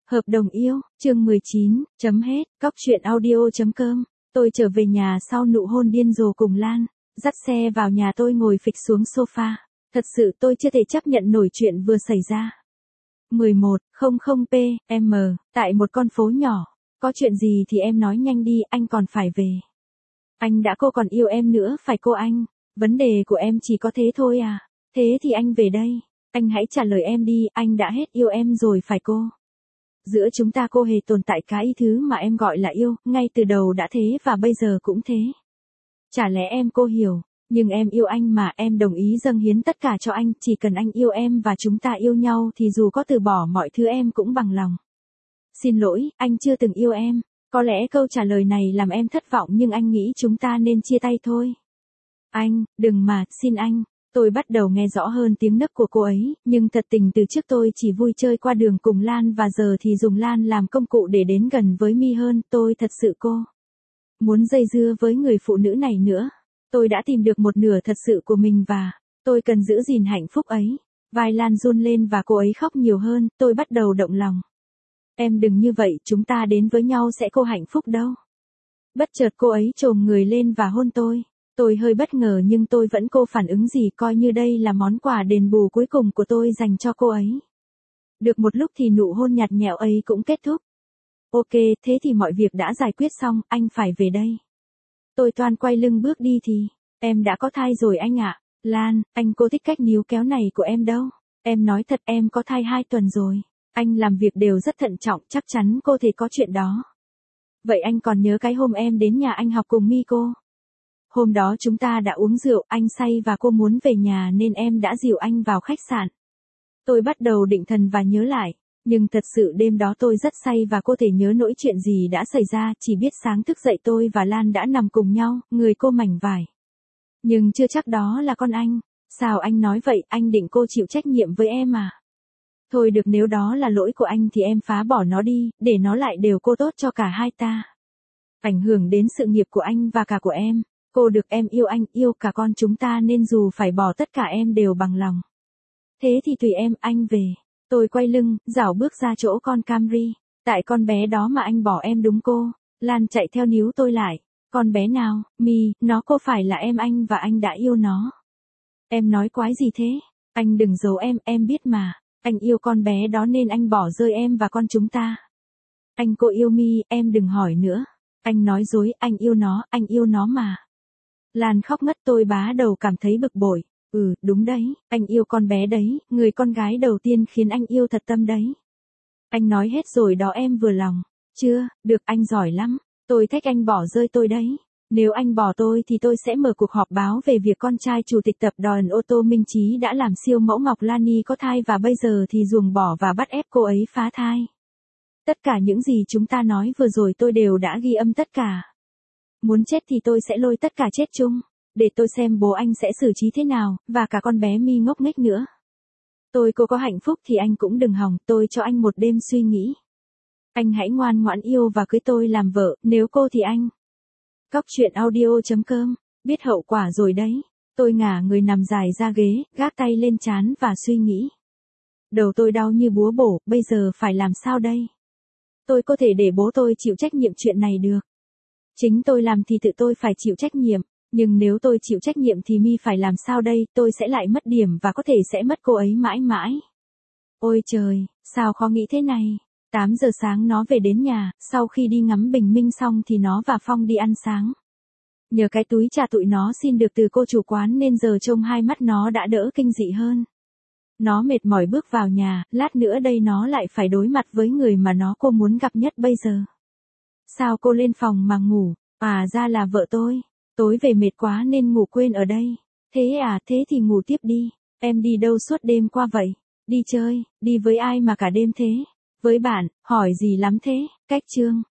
Hợp đồng yêu, chương 19, chấm hết, cóc truyện audio.com. Tôi trở về nhà sau nụ hôn điên rồ cùng Lan, dắt xe vào nhà tôi ngồi phịch xuống sofa. Thật sự tôi chưa thể chấp nhận nổi chuyện vừa xảy ra. 11:00 PM, tại một con phố nhỏ. Có chuyện gì thì em nói nhanh đi, anh còn phải về. Anh đã, cô còn yêu em nữa phải cô anh? Vấn đề của em chỉ có thế thôi à? Thế thì anh về đây. Anh hãy trả lời em đi, anh đã hết yêu em rồi phải cô? Giữa chúng ta cô hề tồn tại cái thứ mà em gọi là yêu, ngay từ đầu đã thế và bây giờ cũng thế. Chả lẽ em cô hiểu, nhưng em yêu anh mà, em đồng ý dâng hiến tất cả cho anh, chỉ cần anh yêu em và chúng ta yêu nhau thì dù có từ bỏ mọi thứ em cũng bằng lòng. Xin lỗi, anh chưa từng yêu em. Có lẽ câu trả lời này làm em thất vọng nhưng anh nghĩ chúng ta nên chia tay thôi. Anh, đừng mà, xin anh. Tôi bắt đầu nghe rõ hơn tiếng nấc của cô ấy, nhưng thật tình từ trước tôi chỉ vui chơi qua đường cùng Lan và giờ thì dùng Lan làm công cụ để đến gần với My hơn. Tôi thật sự cô muốn dây dưa với người phụ nữ này nữa. Tôi đã tìm được một nửa thật sự của mình và tôi cần giữ gìn hạnh phúc ấy. Vai Lan run lên và cô ấy khóc nhiều hơn, tôi bắt đầu động lòng. Em đừng như vậy, chúng ta đến với nhau sẽ cô hạnh phúc đâu. Bất chợt cô ấy chồm người lên và hôn tôi. Tôi hơi bất ngờ nhưng tôi vẫn cô phản ứng gì, coi như đây là món quà đền bù cuối cùng của tôi dành cho cô ấy. Được một lúc thì nụ hôn nhạt nhẽo ấy cũng kết thúc. Ok, thế thì mọi việc đã giải quyết xong, anh phải về đây. Tôi toan quay lưng bước đi thì, em đã có thai rồi anh ạ. Lan, anh cô thích cách níu kéo này của em đâu. Em nói thật, em có thai 2 tuần rồi. Anh làm việc đều rất thận trọng, chắc chắn cô thể có chuyện đó. Vậy anh còn nhớ cái hôm em đến nhà anh học cùng My cô? Hôm đó chúng ta đã uống rượu, anh say và cô muốn về nhà nên em đã dìu anh vào khách sạn. Tôi bắt đầu định thần và nhớ lại, nhưng thật sự đêm đó tôi rất say và cô thể nhớ nỗi chuyện gì đã xảy ra, chỉ biết sáng thức dậy tôi và Lan đã nằm cùng nhau, người cô mảnh vải. Nhưng chưa chắc đó là con anh. Sao anh nói vậy, anh định cô chịu trách nhiệm với em à? Thôi được, nếu đó là lỗi của anh thì em phá bỏ nó đi, để nó lại đều cô tốt cho cả hai ta. Ảnh hưởng đến sự nghiệp của anh và cả của em. Cô được, em yêu anh, yêu cả con chúng ta nên dù phải bỏ tất cả em đều bằng lòng. Thế thì tùy em, anh về. Tôi quay lưng, dảo bước ra chỗ con Camry. Tại con bé đó mà anh bỏ em đúng cô? Lan chạy theo níu tôi lại. Con bé nào? My, nó cô phải là em anh và anh đã yêu nó. Em nói quái gì thế? Anh đừng giấu em biết mà. Anh yêu con bé đó nên anh bỏ rơi em và con chúng ta. Anh cô yêu My, em đừng hỏi nữa. Anh nói dối, anh yêu nó mà. Lan khóc ngất, tôi bá đầu cảm thấy bực bội. Đúng đấy, anh yêu con bé đấy, người con gái đầu tiên khiến anh yêu thật tâm đấy. Anh nói hết rồi đó, em vừa lòng. Chưa, được, anh giỏi lắm. Tôi thách anh bỏ rơi tôi đấy. Nếu anh bỏ tôi thì tôi sẽ mở cuộc họp báo về việc con trai chủ tịch tập đoàn ô tô Minh Chí đã làm siêu mẫu Ngọc Lani có thai và bây giờ thì ruồng bỏ và bắt ép cô ấy phá thai. Tất cả những gì chúng ta nói vừa rồi tôi đều đã ghi âm tất cả. Muốn chết thì tôi sẽ lôi tất cả chết chung. Để tôi xem bố anh sẽ xử trí thế nào, và cả con bé My ngốc nghếch nữa. Cô có hạnh phúc thì anh cũng đừng hòng, tôi cho anh một đêm suy nghĩ. Anh hãy ngoan ngoãn yêu và cưới tôi làm vợ, nếu cô thì anh. Cóc truyện audio.com, biết hậu quả rồi đấy. Tôi ngả người nằm dài ra ghế, gác tay lên trán và suy nghĩ. Đầu tôi đau như búa bổ, bây giờ phải làm sao đây? Tôi có thể để bố tôi chịu trách nhiệm chuyện này được. Chính tôi làm thì tự tôi phải chịu trách nhiệm. Nhưng nếu tôi chịu trách nhiệm thì My phải làm sao đây, tôi sẽ lại mất điểm và có thể sẽ mất cô ấy mãi mãi. Ôi trời, sao khó nghĩ thế này. 8 giờ sáng nó về đến nhà, sau khi đi ngắm bình minh xong thì nó và Phong đi ăn sáng. Nhờ cái túi trà tụi nó xin được từ cô chủ quán nên giờ trông hai mắt nó đã đỡ kinh dị hơn. Nó mệt mỏi bước vào nhà, lát nữa đây nó lại phải đối mặt với người mà cô muốn gặp nhất bây giờ. Sao cô lên phòng mà ngủ? À, ra là vợ tôi. Tối về mệt quá nên ngủ quên ở đây. Thế à, thế thì ngủ tiếp đi. Em đi đâu suốt đêm qua vậy? Đi chơi, đi với ai mà cả đêm thế? Với bạn, hỏi gì lắm thế? Cách chương.